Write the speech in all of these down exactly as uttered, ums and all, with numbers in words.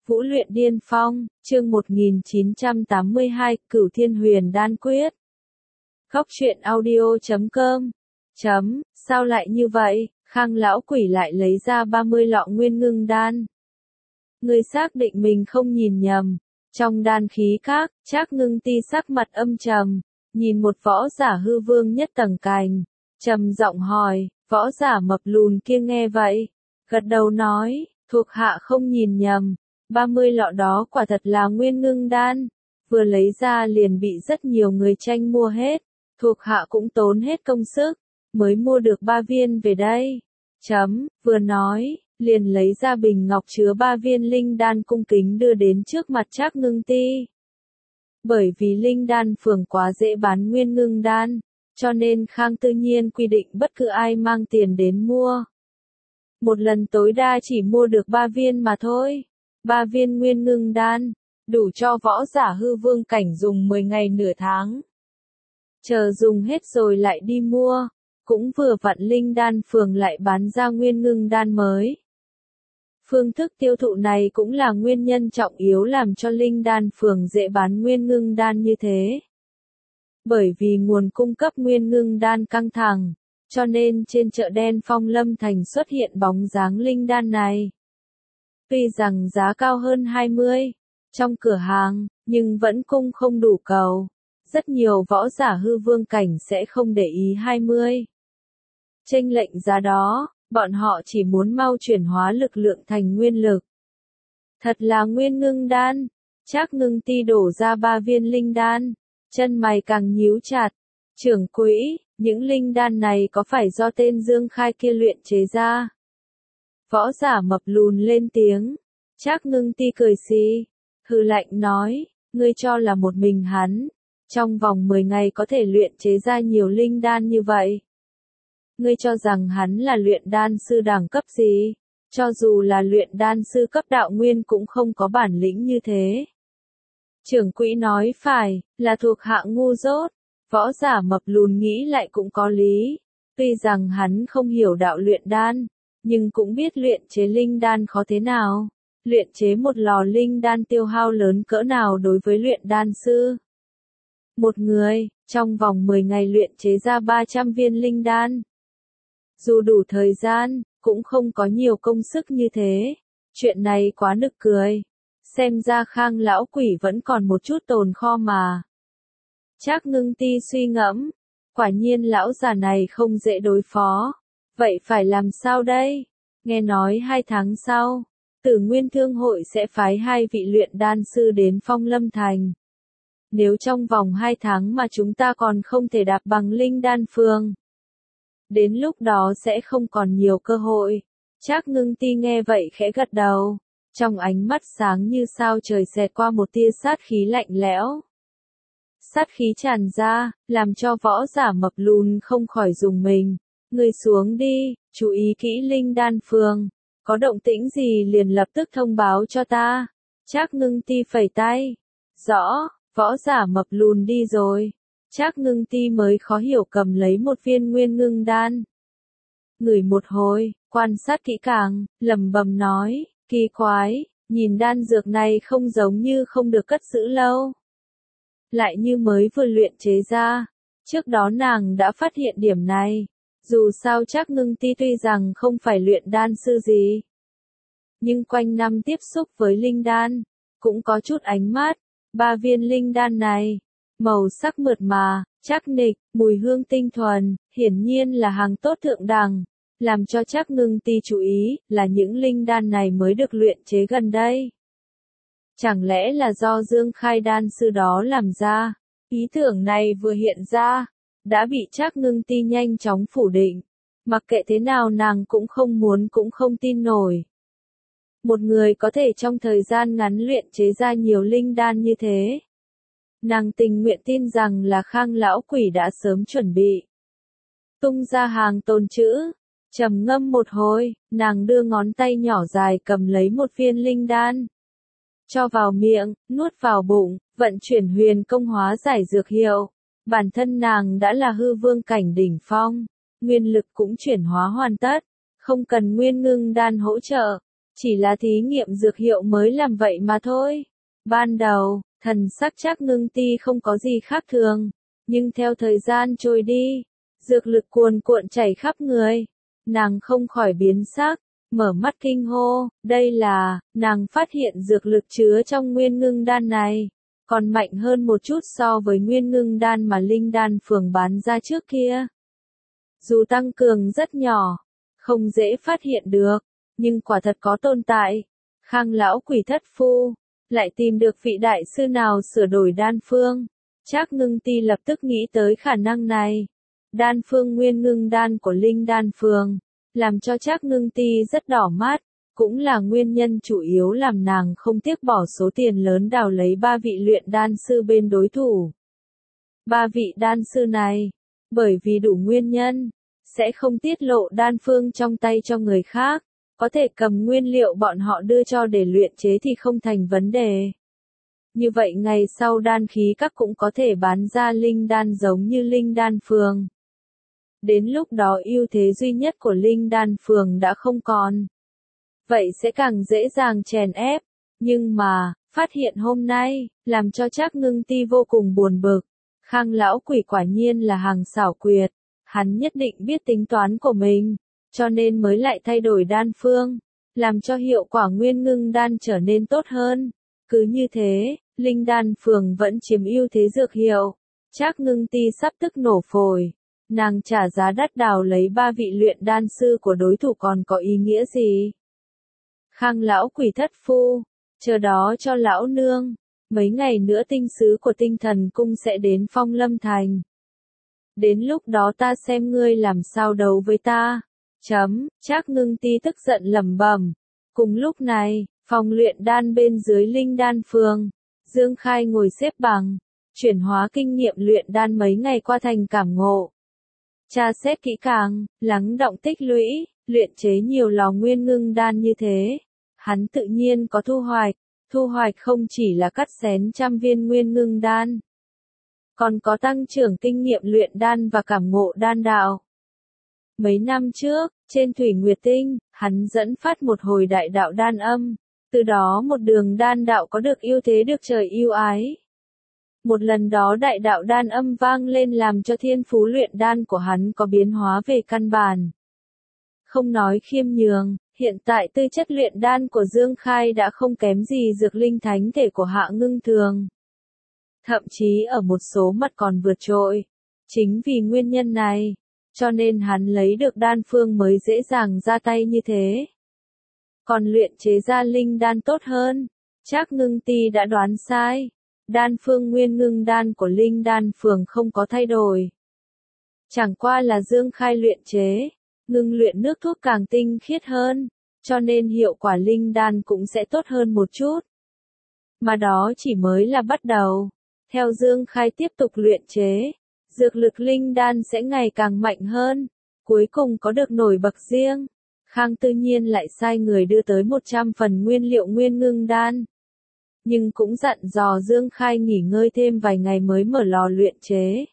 Vũ luyện điên phong, chương một nghìn chín trăm tám mươi hai, Cửu Thiên Huyền Đan Quyết. Góc truyện audio chấm com. Chấm, sao lại như vậy, Khang lão quỷ lại lấy ra ba mươi lọ nguyên ngưng đan. Người xác định mình không nhìn nhầm. Trong đan khí khác, Trác Ngưng Ti sắc mặt âm trầm, nhìn một võ giả hư vương nhất tầng cành, trầm giọng hỏi, võ giả mập lùn kia nghe vậy, gật đầu nói, thuộc hạ không nhìn nhầm. ba mươi lọ đó quả thật là nguyên ngưng đan, vừa lấy ra liền bị rất nhiều người tranh mua hết, thuộc hạ cũng tốn hết công sức, mới mua được ba viên về đây. Chấm, vừa nói, liền lấy ra bình ngọc chứa ba viên linh đan cung kính đưa đến trước mặt Trác Ngưng Ti. Bởi vì linh đan phường quá dễ bán nguyên ngưng đan, cho nên Khang tự nhiên quy định bất cứ ai mang tiền đến mua. Một lần tối đa chỉ mua được ba viên mà thôi. Ba viên nguyên ngưng đan, đủ cho võ giả hư vương cảnh dùng mười ngày nửa tháng. Chờ dùng hết rồi lại đi mua, cũng vừa vặn linh đan phường lại bán ra nguyên ngưng đan mới. Phương thức tiêu thụ này cũng là nguyên nhân trọng yếu làm cho linh đan phường dễ bán nguyên ngưng đan như thế. Bởi vì nguồn cung cấp nguyên ngưng đan căng thẳng, cho nên trên chợ đen Phong Lâm Thành xuất hiện bóng dáng linh đan này. Tuy rằng giá cao hơn hai mươi trong cửa hàng, nhưng vẫn cung không đủ cầu. Rất nhiều võ giả hư vương cảnh sẽ không để ý hai mươi. Chênh lệch giá đó, bọn họ chỉ muốn mau chuyển hóa lực lượng thành nguyên lực. Thật là nguyên ngưng đan. Trác Ngưng Ti đổ ra ba viên linh đan, chân mày càng nhíu chặt. Trưởng quỹ, những linh đan này có phải do tên Dương Khai kia luyện chế ra? Võ giả mập lùn lên tiếng. Trác Ngưng Ti cười xì, hừ lạnh nói, ngươi cho là một mình hắn, trong vòng mười ngày có thể luyện chế ra nhiều linh đan như vậy. Ngươi cho rằng hắn là luyện đan sư đẳng cấp gì? Cho dù là luyện đan sư cấp đạo nguyên cũng không có bản lĩnh như thế. Trưởng quỹ nói phải, là thuộc hạ ngu dốt. Võ giả mập lùn nghĩ lại cũng có lý. Tuy rằng hắn không hiểu đạo luyện đan, nhưng cũng biết luyện chế linh đan khó thế nào. Luyện chế một lò linh đan tiêu hao lớn cỡ nào đối với luyện đan sư. Một người, trong vòng mười ngày luyện chế ra ba trăm viên linh đan. Dù đủ thời gian, cũng không có nhiều công sức như thế. Chuyện này quá nực cười. Xem ra Khang lão quỷ vẫn còn một chút tồn kho mà. Trác Ngưng Ti suy ngẫm. Quả nhiên lão già này không dễ đối phó. Vậy phải làm sao đây? Nghe nói hai tháng sau, Tử Nguyên Thương hội sẽ phái hai vị luyện đan sư đến Phong Lâm Thành. Nếu trong vòng hai tháng mà chúng ta còn không thể đạp bằng linh đan phường, đến lúc đó sẽ không còn nhiều cơ hội. Trác Ngưng Ti nghe vậy khẽ gật đầu, trong ánh mắt sáng như sao trời xẹt qua một tia sát khí lạnh lẽo. Sát khí tràn ra, làm cho võ giả mập lùn không khỏi rùng mình. Ngươi xuống đi, chú ý kỹ linh đan phường. Có động tĩnh gì liền lập tức thông báo cho ta. Trác Ngưng Ti phẩy tay. Rõ, võ giả mập lùn đi rồi. Trác Ngưng Ti mới khó hiểu cầm lấy một viên nguyên ngưng đan. Ngửi một hồi, quan sát kỹ càng, lẩm bẩm nói, kỳ quái, nhìn đan dược này không giống như không được cất giữ lâu. Lại như mới vừa luyện chế ra. Trước đó nàng đã phát hiện điểm này. Dù sao Trác Ngưng Ti tuy rằng không phải luyện đan sư gì, nhưng quanh năm tiếp xúc với linh đan, cũng có chút ánh mắt. Ba viên linh đan này, màu sắc mượt mà, chắc nịch, mùi hương tinh thuần, hiển nhiên là hàng tốt thượng đẳng, làm cho Trác Ngưng Ti chú ý, là những linh đan này mới được luyện chế gần đây. Chẳng lẽ là do Dương Khai đan sư đó làm ra? Ý tưởng này vừa hiện ra, đã bị Trác Ngưng Ti nhanh chóng phủ định. Mặc kệ thế nào nàng cũng không muốn cũng không tin nổi. Một người có thể trong thời gian ngắn luyện chế ra nhiều linh đan như thế. Nàng tình nguyện tin rằng là Khang lão quỷ đã sớm chuẩn bị. Tung ra hàng tồn trữ. Trầm ngâm một hồi, nàng đưa ngón tay nhỏ dài cầm lấy một viên linh đan. Cho vào miệng, nuốt vào bụng, vận chuyển huyền công hóa giải dược hiệu. Bản thân nàng đã là hư vương cảnh đỉnh phong, nguyên lực cũng chuyển hóa hoàn tất, không cần nguyên ngưng đan hỗ trợ. Chỉ là thí nghiệm dược hiệu mới làm vậy mà thôi. Ban đầu, thần sắc Trác Ngưng Ti không có gì khác thường, nhưng theo thời gian trôi đi, dược lực cuồn cuộn chảy khắp người, nàng không khỏi biến sắc, mở mắt kinh hô, đây là, nàng phát hiện dược lực chứa trong nguyên ngưng đan này, còn mạnh hơn một chút so với nguyên ngưng đan mà linh đan phường bán ra trước kia. Dù tăng cường rất nhỏ, không dễ phát hiện được, nhưng quả thật có tồn tại. Khang lão quỷ thất phu, lại tìm được vị đại sư nào sửa đổi đan phương. Trác Ngưng Ti lập tức nghĩ tới khả năng này. Đan phương nguyên ngưng đan của linh đan phường, làm cho Trác Ngưng Ti rất đỏ mắt, cũng là nguyên nhân chủ yếu làm nàng không tiếc bỏ số tiền lớn đào lấy ba vị luyện đan sư bên đối thủ. Ba vị đan sư này, bởi vì đủ nguyên nhân, sẽ không tiết lộ đan phương trong tay cho người khác, có thể cầm nguyên liệu bọn họ đưa cho để luyện chế thì không thành vấn đề. Như vậy ngày sau đan khí các cũng có thể bán ra linh đan giống như linh đan phường. Đến lúc đó ưu thế duy nhất của linh đan phường đã không còn. Vậy sẽ càng dễ dàng chèn ép, nhưng mà, phát hiện hôm nay, làm cho Trác Ngưng Ti vô cùng buồn bực. Khang lão quỷ quả nhiên là hàng xảo quyệt, hắn nhất định biết tính toán của mình, cho nên mới lại thay đổi đan phương, làm cho hiệu quả nguyên ngưng đan trở nên tốt hơn. Cứ như thế, linh đan phường vẫn chiếm ưu thế dược hiệu. Trác Ngưng Ti sắp tức nổ phổi, nàng trả giá đắt đào lấy ba vị luyện đan sư của đối thủ còn có ý nghĩa gì? Khang lão quỷ thất phu, chờ đó cho lão nương, mấy ngày nữa tinh sứ của tinh thần cung sẽ đến Phong Lâm Thành. Đến lúc đó ta xem ngươi làm sao đấu với ta. Chấm, Trác Ngưng Ti tức giận lẩm bẩm. Cùng lúc này, phòng luyện đan bên dưới linh đan phường, Dương Khai ngồi xếp bằng, chuyển hóa kinh nghiệm luyện đan mấy ngày qua thành cảm ngộ. Tra xét kỹ càng, lắng đọng tích lũy, luyện chế nhiều lò nguyên ngưng đan như thế. Hắn tự nhiên có thu hoạch, thu hoạch không chỉ là cắt xén trăm viên nguyên ngưng đan, còn có tăng trưởng kinh nghiệm luyện đan và cảm ngộ đan đạo. Mấy năm trước, trên Thủy Nguyệt Tinh, hắn dẫn phát một hồi đại đạo đan âm, từ đó một đường đan đạo có được ưu thế được trời ưu ái. Một lần đó đại đạo đan âm vang lên làm cho thiên phú luyện đan của hắn có biến hóa về căn bản. Không nói khiêm nhường, hiện tại tư chất luyện đan của Dương Khai đã không kém gì dược linh thánh thể của Hạ Ngưng Thường. Thậm chí ở một số mặt còn vượt trội. Chính vì nguyên nhân này, cho nên hắn lấy được đan phương mới dễ dàng ra tay như thế. Còn luyện chế ra linh đan tốt hơn, Trác Ngưng Ti đã đoán sai. Đan phương nguyên ngưng đan của linh đan phường không có thay đổi. Chẳng qua là Dương Khai luyện chế, ngưng luyện nước thuốc càng tinh khiết hơn, cho nên hiệu quả linh đan cũng sẽ tốt hơn một chút. Mà đó chỉ mới là bắt đầu. Theo Dương Khai tiếp tục luyện chế, dược lực linh đan sẽ ngày càng mạnh hơn, cuối cùng có được nổi bật riêng. Khang tự nhiên lại sai người đưa tới một trăm phần nguyên liệu nguyên ngưng đan. Nhưng cũng dặn dò Dương Khai nghỉ ngơi thêm vài ngày mới mở lò luyện chế.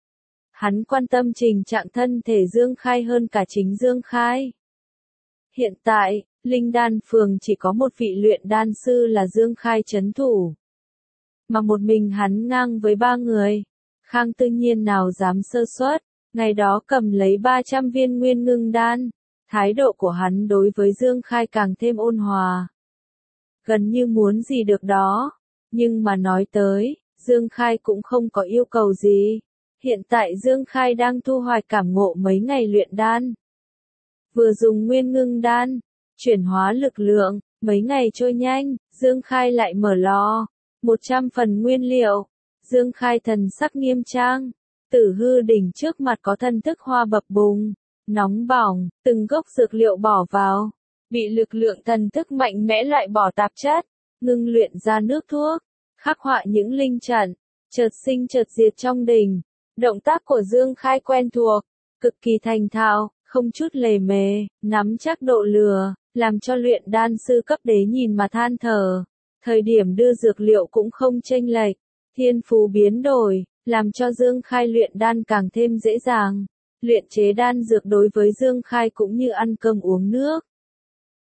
Hắn quan tâm trình trạng thân thể Dương Khai hơn cả chính Dương Khai. Hiện tại, linh đan phường chỉ có một vị luyện đan sư là Dương Khai trấn thủ. Mà một mình hắn ngang với ba người. Khang tự nhiên nào dám sơ suất, ngày đó cầm lấy ba trăm viên nguyên ngưng đan. Thái độ của hắn đối với Dương Khai càng thêm ôn hòa. Gần như muốn gì được đó. Nhưng mà nói tới, Dương Khai cũng không có yêu cầu gì. Hiện tại Dương Khai đang thu hoạch cảm ngộ mấy ngày luyện đan. Vừa dùng nguyên ngưng đan, chuyển hóa lực lượng, mấy ngày trôi nhanh, Dương Khai lại mở lò. một trăm phần nguyên liệu. Dương Khai thần sắc nghiêm trang. Tử hư đỉnh trước mặt có thân thức hoa bập bùng. Nóng bỏng, từng gốc dược liệu bỏ vào. Bị lực lượng thần thức mạnh mẽ loại bỏ tạp chất. Ngưng luyện ra nước thuốc. Khắc họa những linh trận. Chợt sinh chợt diệt trong đỉnh. Động tác của Dương Khai quen thuộc. Cực kỳ thành thạo, không chút lề mề, nắm chắc độ lừa. Làm cho luyện đan sư cấp đế nhìn mà than thở. Thời điểm đưa dược liệu cũng không chênh lệch, thiên phú biến đổi, làm cho Dương Khai luyện đan càng thêm dễ dàng. Luyện chế đan dược đối với Dương Khai cũng như ăn cơm uống nước.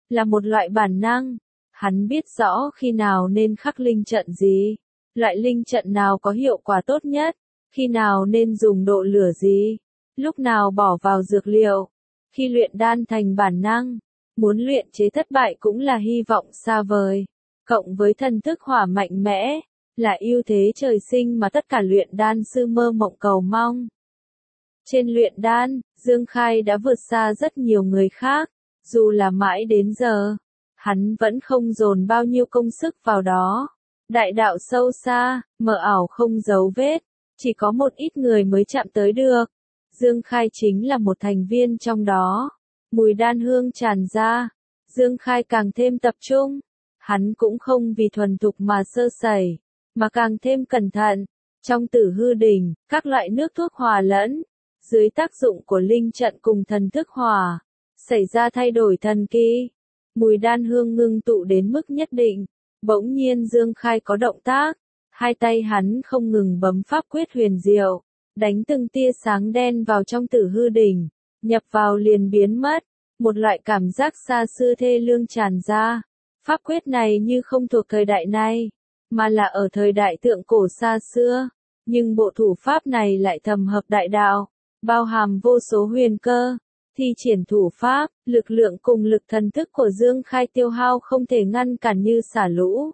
là một loại bản năng. Hắn biết rõ khi nào nên khắc linh trận gì, loại linh trận nào có hiệu quả tốt nhất, khi nào nên dùng độ lửa gì, lúc nào bỏ vào dược liệu. Khi luyện đan thành bản năng, muốn luyện chế thất bại cũng là hy vọng xa vời. Cộng với thần thức hỏa mạnh mẽ, là ưu thế trời sinh mà tất cả luyện đan sư mơ mộng cầu mong. Trên luyện đan, Dương Khai đã vượt xa rất nhiều người khác, dù là mãi đến giờ, hắn vẫn không dồn bao nhiêu công sức vào đó. Đại đạo sâu xa, mờ ảo không dấu vết, chỉ có một ít người mới chạm tới được. Dương Khai chính là một thành viên trong đó. Mùi đan hương tràn ra, Dương Khai càng thêm tập trung. Hắn cũng không vì thuần thục mà sơ sẩy, mà càng thêm cẩn thận. Trong Tử Hư Đỉnh, các loại nước thuốc hòa lẫn, dưới tác dụng của linh trận cùng thần thức hòa, xảy ra thay đổi thần kỳ. Mùi đan hương ngưng tụ đến mức nhất định, bỗng nhiên Dương Khai có động tác, hai tay hắn không ngừng bấm pháp quyết huyền diệu, đánh từng tia sáng đen vào trong Tử Hư Đỉnh, nhập vào liền biến mất, một loại cảm giác xa xưa thê lương tràn ra. Pháp quyết này như không thuộc thời đại này, mà là ở thời đại thượng cổ xa xưa, nhưng bộ thủ pháp này lại thầm hợp đại đạo, bao hàm vô số huyền cơ. Thi triển thủ pháp, lực lượng cùng lực thần thức của Dương Khai tiêu hao không thể ngăn cản như xả lũ.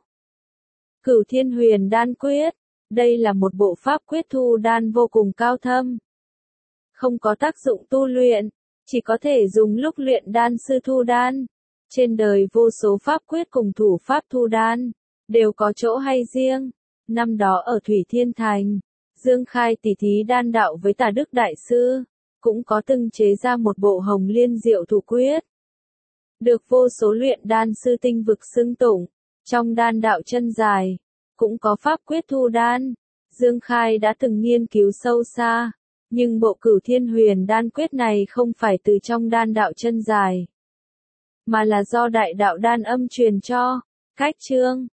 Cửu Thiên Huyền Đan Quyết, đây là một bộ pháp quyết thu đan vô cùng cao thâm. Không có tác dụng tu luyện, chỉ có thể dùng lúc luyện đan sư thu đan. Trên đời vô số pháp quyết cùng thủ pháp thu đan, đều có chỗ hay riêng. Năm đó ở Thủy Thiên Thành, Dương Khai tỉ thí đan đạo với Tà Đức Đại Sư, cũng có từng chế ra một bộ Hồng Liên Diệu Thủ Quyết. Được vô số luyện đan sư tinh vực xưng tụng, trong đan đạo chân dài, cũng có pháp quyết thu đan. Dương Khai đã từng nghiên cứu sâu xa, nhưng bộ Cửu Thiên Huyền Đan Quyết này không phải từ trong đan đạo chân dài, mà là do đại đạo đan âm truyền cho. Cách chương